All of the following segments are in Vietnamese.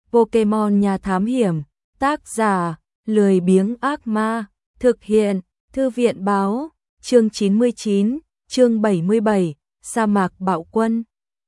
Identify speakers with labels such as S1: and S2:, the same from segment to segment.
S1: Pokemon nhà thám hiểm, tác giả, lười biếng ác ma, thực hiện, thư viện báo, chương 99, chương 77, sa mạc bạo quân.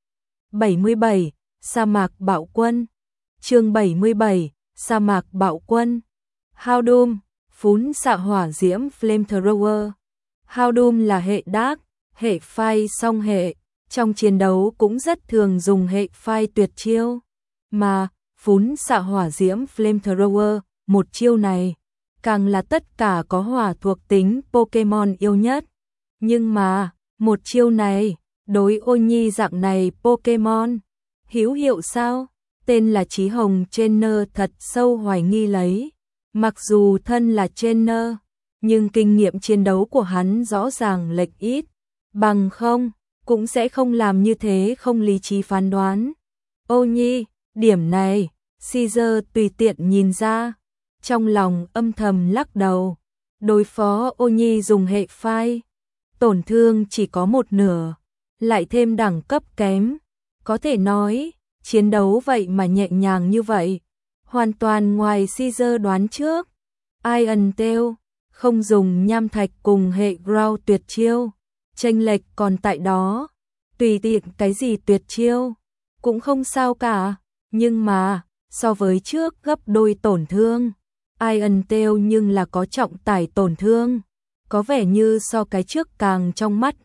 S1: 77, sa mạc bạo quân. Chương 77, sa mạc bạo quân. Houndoom, phún xạ hỏa diễm flamethrower. Houndoom là hệ Dark, hệ Fire song hệ, trong chiến đấu cũng rất thường dùng hệ Fire tuyệt chiêu, mà phún xạ hỏa diễm flamethrower, một chiêu này càng là tất cả có hỏa thuộc tính Pokemon yêu nhất. Nhưng mà, một chiêu này, đối Ô Nhi dạng này Pokemon, hữu hiệu sao? Tên là Chí Hồng Trainer thật sâu hoài nghi lấy. Mặc dù thân là trainer, nhưng kinh nghiệm chiến đấu của hắn rõ ràng lệch ít. Bằng không, cũng sẽ không làm như thế không lý trí phán đoán. Ô Nhi, điểm này, Caesar tùy tiện nhìn ra. Trong lòng âm thầm lắc đầu. Đối phó Ô Nhi dùng hệ Fire, tổn thương chỉ có một nửa, lại thêm đẳng cấp kém. Có thể nói, chiến đấu vậy mà nhẹ nhàng như vậy, hoàn toàn ngoài Caesar đoán trước. Iron Tail không dùng nham thạch cùng hệ Ground tuyệt chiêu, chênh lệch còn tại đó. Tùy tiện cái gì tuyệt chiêu cũng không sao cả, nhưng mà so với trước gấp đôi tổn thương. Iron Tail nhưng là có trọng tải tổn thương, có vẻ như so cái trước càng trong mắt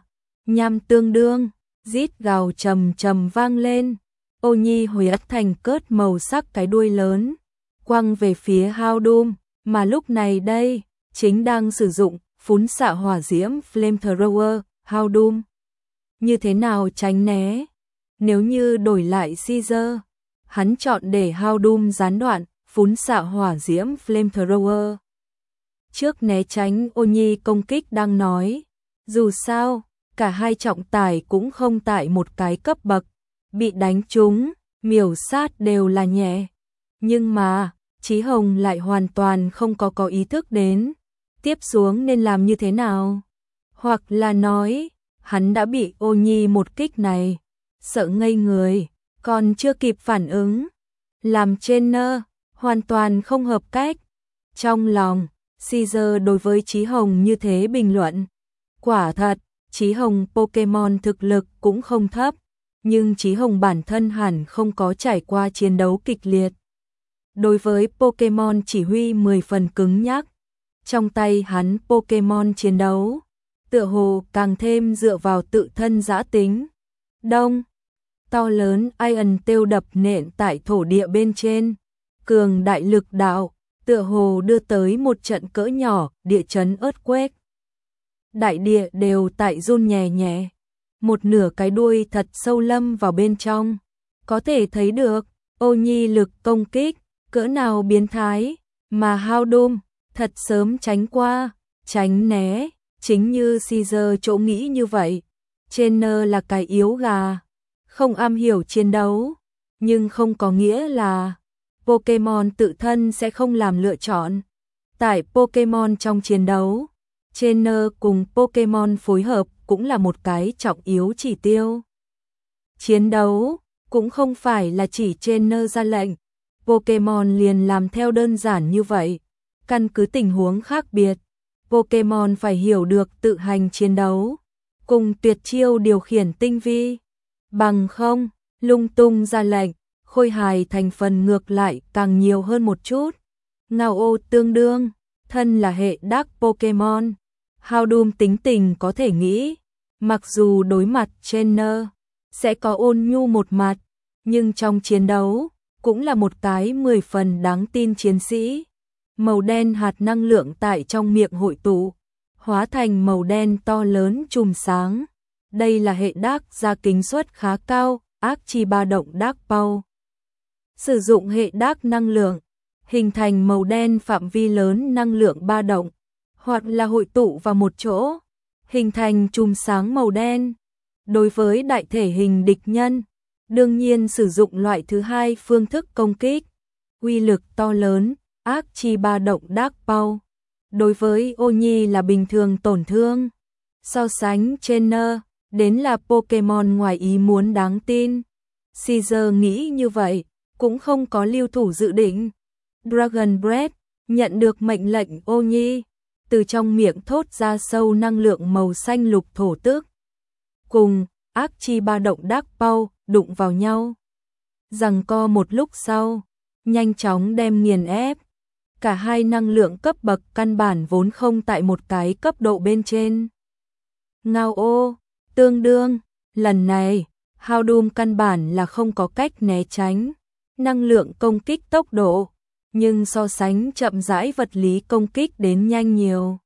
S1: nham tương đương. Rít gào trầm trầm vang lên. Ô Nhi huyết thành cớt màu sắc cái đuôi lớn, quăng về phía Houndoom, mà lúc này đây, chính đang sử dụng phún xạ hỏa diễm flamethrower. Houndoom như thế nào tránh né? Nếu như đổi lại Caesar, hắn chọn để Houndoom gián đoạn phún xạ hỏa diễm flamethrower trước né tránh Ô Nhi công kích đang nói. Dù sao, cả hai trọng tải cũng không tại một cái cấp bậc, bị đánh trúng, miểu sát đều là nhẹ. Nhưng mà, Chí Hồng lại hoàn toàn không có ý thức đến tiếp xuống nên làm như thế nào. Hoặc là nói, hắn đã bị Ô Nhi một kích này sợ ngây người, còn chưa kịp phản ứng. Làm trainer, hoàn toàn không hợp cách. Trong lòng, Caesar đối với Chí Hồng như thế bình luận. Quả thật, Chí Hồng Pokemon thực lực cũng không thấp, nhưng Chí Hồng bản thân hẳn không có trải qua chiến đấu kịch liệt. Đối với Pokemon chỉ huy 10 phần cứng nhắc, trong tay hắn Pokemon chiến đấu, tựa hồ càng thêm dựa vào tự thân dã tính. Đông, to lớn Iron Tail đập nện tại thổ địa bên trên, cường đại lực đạo, tựa hồ đưa tới một trận cỡ nhỏ địa chấn earthquake. Đại địa đều tại run nhẹ nhẹ, một nửa cái đuôi thật sâu lâm vào bên trong, có thể thấy được Ô Nhi lực công kích cỡ nào biến thái, mà Houndoom thật sớm tránh qua, tránh né, chính như Caesar chỗ nghĩ như vậy. Trainer là cái yếu gà, không am hiểu chiến đấu, nhưng không có nghĩa là Pokemon tự thân sẽ không làm lựa chọn. Tại Pokemon trong chiến đấu, trainer cùng Pokemon phối hợp cũng là một cái trọng yếu chỉ tiêu. Chiến đấu cũng không phải là chỉ trainer ra lệnh, Pokemon liền làm theo đơn giản như vậy. Căn cứ tình huống khác biệt, Pokemon phải hiểu được tự hành chiến đấu, cùng tuyệt chiêu điều khiển tinh vi. Bằng không, lung tung ra lệnh, khôi hài thành phần ngược lại càng nhiều hơn một chút. Ngao Ô tương đương, thân là hệ Dark Pokemon, Houndoom tính tình có thể nghĩ, mặc dù đối mặt trainer sẽ có ôn nhu một mặt, nhưng trong chiến đấu cũng là một cái 10 phần đáng tin chiến sĩ. Màu đen hạt năng lượng tại trong miệng hội tụ, hóa thành màu đen to lớn chùm sáng. Đây là hệ Dark ra kính suất khá cao, ác chi ba động Dark Power. Sử dụng hệ Dark năng lượng, hình thành màu đen phạm vi lớn năng lượng ba động, hoặc là hội tụ vào một chỗ, hình thành chùm sáng màu đen. Đối với đại thể hình địch nhân, đương nhiên sử dụng loại thứ hai phương thức công kích, uy lực to lớn, ác chi ba động Dark Power. Đối với Ô Nhi là bình thường tổn thương. So sánh trainer, đến là Pokemon ngoài ý muốn đáng tin. Caesar nghĩ như vậy, cũng không có lưu thủ dự định. Dragon Breath nhận được mệnh lệnh Ô Nhi, từ trong miệng thốt ra sâu năng lượng màu xanh lục thổ tức. Cùng ác chi ba động Dark Pulse đụng vào nhau. Giằng co một lúc sau, nhanh chóng đem nghiền ép. Cả hai năng lượng cấp bậc căn bản vốn không tại một cái cấp độ bên trên. Ngao ô, tương đương, lần này, Houndoom căn bản là không có cách né tránh. Năng lượng công kích tốc độ, nhưng so sánh chậm rãi vật lý công kích đến nhanh nhiều.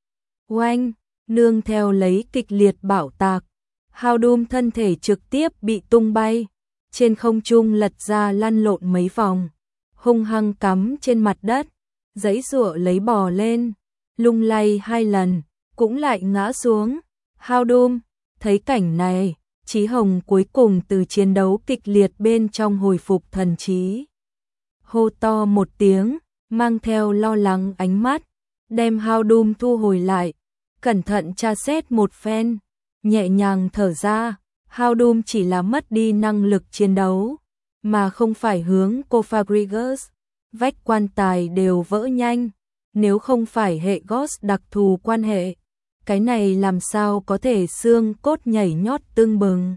S1: Oanh, nương theo lấy kịch liệt bạo tạc, Houndoom thân thể trực tiếp bị tung bay, trên không trung lật ra lăn lộn mấy vòng, hung hăng cắm trên mặt đất, giãy giụa lấy bò lên, lung lay 2 lần, cũng lại ngã xuống. Houndoom thấy cảnh này, Chí Hồng cuối cùng từ chiến đấu kịch liệt bên trong hồi phục thần trí. Hô to một tiếng, mang theo lo lắng ánh mắt, đem Houndoom thu hồi lại, cẩn thận tra xét một phen, nhẹ nhàng thở ra. Houndoom chỉ là mất đi năng lực chiến đấu, mà không phải hướng Cofagrigus. Vách quan tài đều vỡ nhanh, nếu không phải hệ Ghost đặc thù quan hệ, cái này làm sao có thể xương cốt nhảy nhót tưng bừng.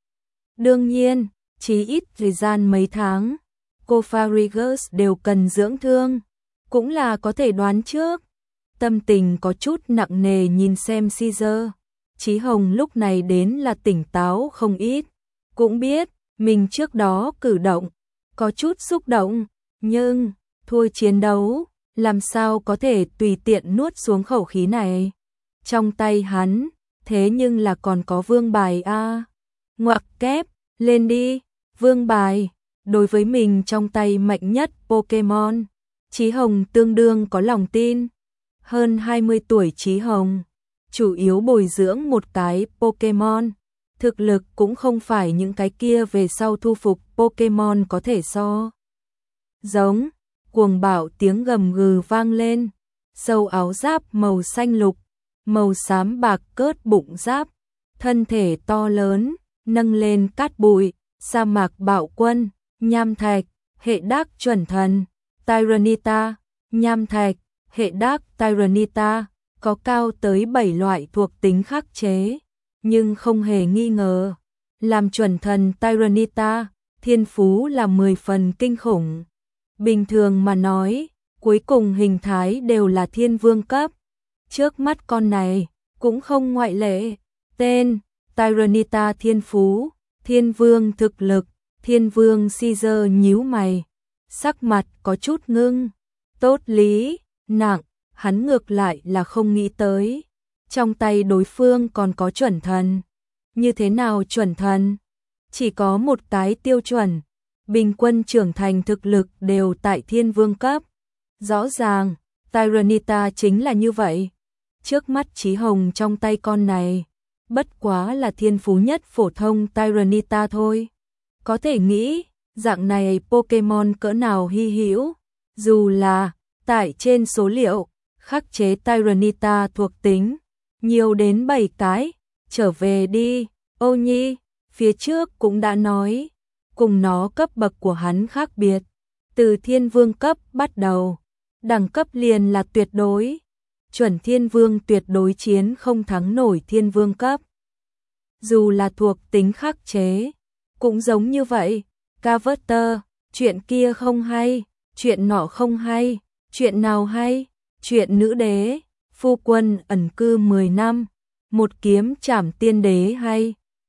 S1: Đương nhiên, chỉ ít thời gian mấy tháng, Cofagrigus đều cần dưỡng thương, cũng là có thể đoán trước. Tâm tình có chút nặng nề nhìn xem Caesar. Chí Hồng lúc này đến là tỉnh táo không ít, cũng biết mình trước đó cử động có chút xúc động, nhưng thua chiến đấu, làm sao có thể tùy tiện nuốt xuống khẩu khí này. Trong tay hắn, thế nhưng là còn có vương bài a. Ngoặc kép, lên đi, vương bài, đối với mình trong tay mạnh nhất Pokemon, Chí Hồng tương đương có lòng tin. Hơn 20 tuổi Chí Hồng, chủ yếu bồi dưỡng một cái Pokemon, thực lực cũng không phải những cái kia về sau thu phục Pokemon có thể so. Giống, cuồng bạo tiếng gầm gừ vang lên, sâu áo giáp màu xanh lục, màu xám bạc cớt bụng giáp, thân thể to lớn, nâng lên cát bụi, sa mạc bạo quân, nham thạch, hệ đác chuẩn thần, Tyranitar, nham thạch, hệ đác Tyranitar, có cao tới 7 loại thuộc tính khắc chế, nhưng không hề nghi ngờ, làm chuẩn thần Tyranitar, thiên phú là 10 phần kinh khủng. Bình thường mà nói, cuối cùng hình thái đều là thiên vương cấp. Trước mắt con này, cũng không ngoại lệ. Tên, Tyranitar thiên phú, thiên vương thực lực, thiên vương Caesar nhíu mày. Sắc mặt có chút ngưng. Tốt lý, nặng, hắn ngược lại là không nghĩ tới. Trong tay đối phương còn có chuẩn thần. Như thế nào chuẩn thần? Chỉ có một cái tiêu chuẩn. Bình quân trưởng thành thực lực đều tại thiên vương cấp. Rõ ràng, Tyranitar chính là như vậy. Trước mắt Chí Hồng trong tay con này, bất quá là thiên phú nhất phổ thông Tyranitar thôi. Có thể nghĩ, dạng này Pokemon cỡ nào hy hữu, dù là tại trên số liệu, khắc chế Tyranitar thuộc tính, nhiều đến 7 cái, trở về đi, Ô Nhi, phía trước cũng đã nói, cùng nó cấp bậc của hắn khác biệt, từ thiên vương cấp bắt đầu, đẳng cấp liền là tuyệt đối, chuẩn thiên vương tuyệt đối chiến không thắng nổi thiên vương cấp. Dù là thuộc tính khắc chế, cũng giống như vậy, Carver, chuyện kia không hay, chuyện nọ không hay, chuyện nào hay, chuyện nữ đế, phu quân ẩn cư 10 năm, một kiếm trảm tiên đế hay.